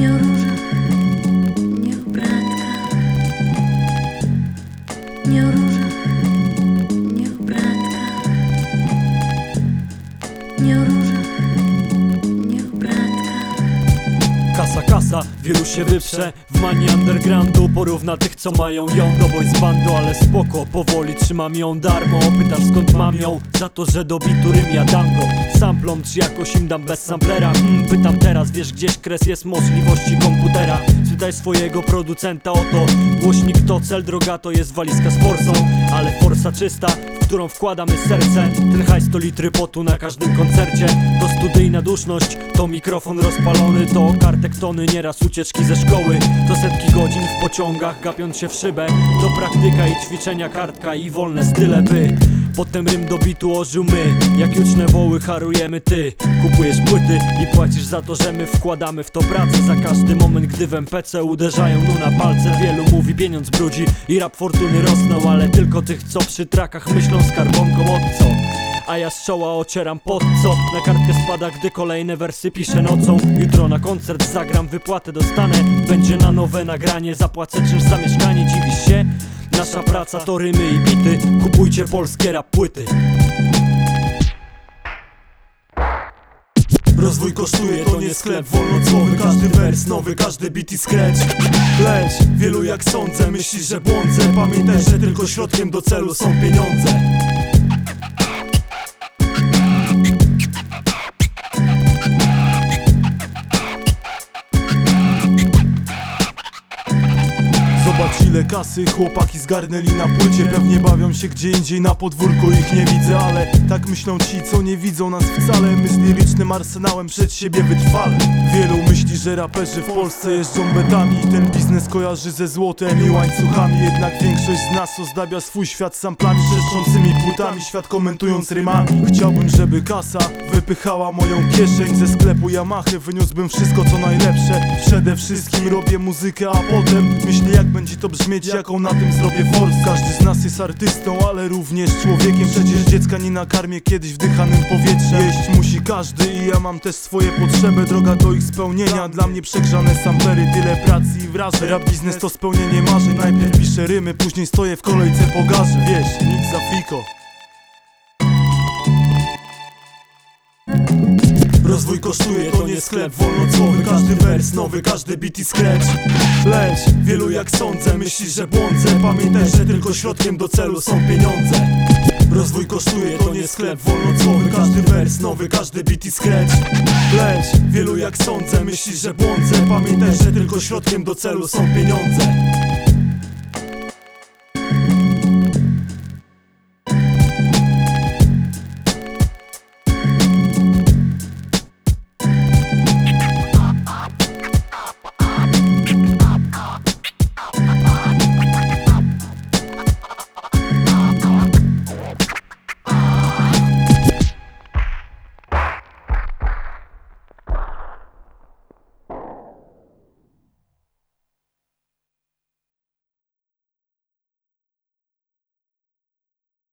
Nie o różach, nie o bratkach. Nie o różach, nie o bratkach. Nie o różach, nie o bratkach. Kasa, kasa, wielu się wyprze w manii undergroundu. Porówna tych, co mają ją do boys bandu. Ale spoko, powoli trzymam ją darmo. Pytasz skąd mam ją? Za to, że do bitu rym ja dam go samplom, czy jakoś im dam bez samplera? Pytam teraz, wiesz gdzieś kres jest możliwości komputera. Spytaj swojego producenta o to. Głośnik to cel, droga to jest walizka z forsą. Ale forsa czysta, w którą wkładamy serce. Ten hajs to litry potu na każdym koncercie. To studyjna duszność, to mikrofon rozpalony. To kartek tony, nieraz ucieczki ze szkoły. To setki godzin w pociągach, gapiąc się w szybę. To praktyka i ćwiczenia, kartka i wolne style, by potem rym do bitu ożył my. Jak juczne woły harujemy ty. Kupujesz płyty i płacisz za to, że my wkładamy w to pracę. Za każdy moment, gdy w MPC uderzają na palce. Wielu mówi pieniądz brudzi i rap fortuny rosną. Ale tylko tych, co przy trakach myślą skarbonką od co. A ja z czoła ocieram pod co. Na kartkę spada, gdy kolejne wersy piszę nocą. Jutro na koncert zagram, wypłatę dostanę. Będzie na nowe nagranie, zapłacę czymś za mieszkanie. Dziwisz się? Nasza praca to rymy i bity. Kupujcie polskie rap płyty. Rozwój kosztuje, to nie sklep wolnocłowy. Każdy wers nowy, każdy beat i scratch. Lecz wielu, jak sądzę, myśli, że błądzę. Pamiętaj, że tylko środkiem do celu są pieniądze. Zobacz ile kasy chłopaki zgarnęli na płycie. Pewnie bawią się gdzie indziej na podwórku, ich nie widzę. Ale tak myślą ci, co nie widzą nas wcale. My z lirycznym arsenałem przed siebie wytrwale. Wielu myśli, że raperzy w Polsce jeżdżą betami i ten biznes kojarzy ze złotem i łańcuchami. Jednak większość z nas ozdabia swój świat samplami, trzeszczącymi płytami, świat komentując rymami. Chciałbym, żeby kasa wypychała moją kieszeń. Ze sklepu Yamahy wyniósłbym wszystko co najlepsze. Przede wszystkim robię muzykę, a potem myślę, jak będzie to brzmieć, jaką na tym zrobię forsę. Każdy z nas jest artystą, ale również człowiekiem. Przecież dziecka nie nakarmię kiedyś wdychanym powietrzem. Jeść musi każdy i ja mam też swoje potrzeby. Droga do ich spełnienia, dla mnie przegrzane samplery. Tyle pracy i wrażeń. Rap biznes to spełnienie marzeń. Najpierw piszę rymy, później stoję w kolejce po garzy. Wiesz, nic za fliko. Rozwój kosztuje, to nie sklep wolnocłowy. Każdy wers nowy, każdy beat i scratch. Lecz wielu, jak sądzę, myśli, że błądzę. Pamiętaj, że tylko środkiem do celu są pieniądze. Rozwój kosztuje, to nie sklep wolnocłowy. Każdy wers nowy, każdy beat i scratch. Lecz wielu, jak sądzę, myśli, że błądzę. Pamiętaj, że tylko środkiem do celu są pieniądze.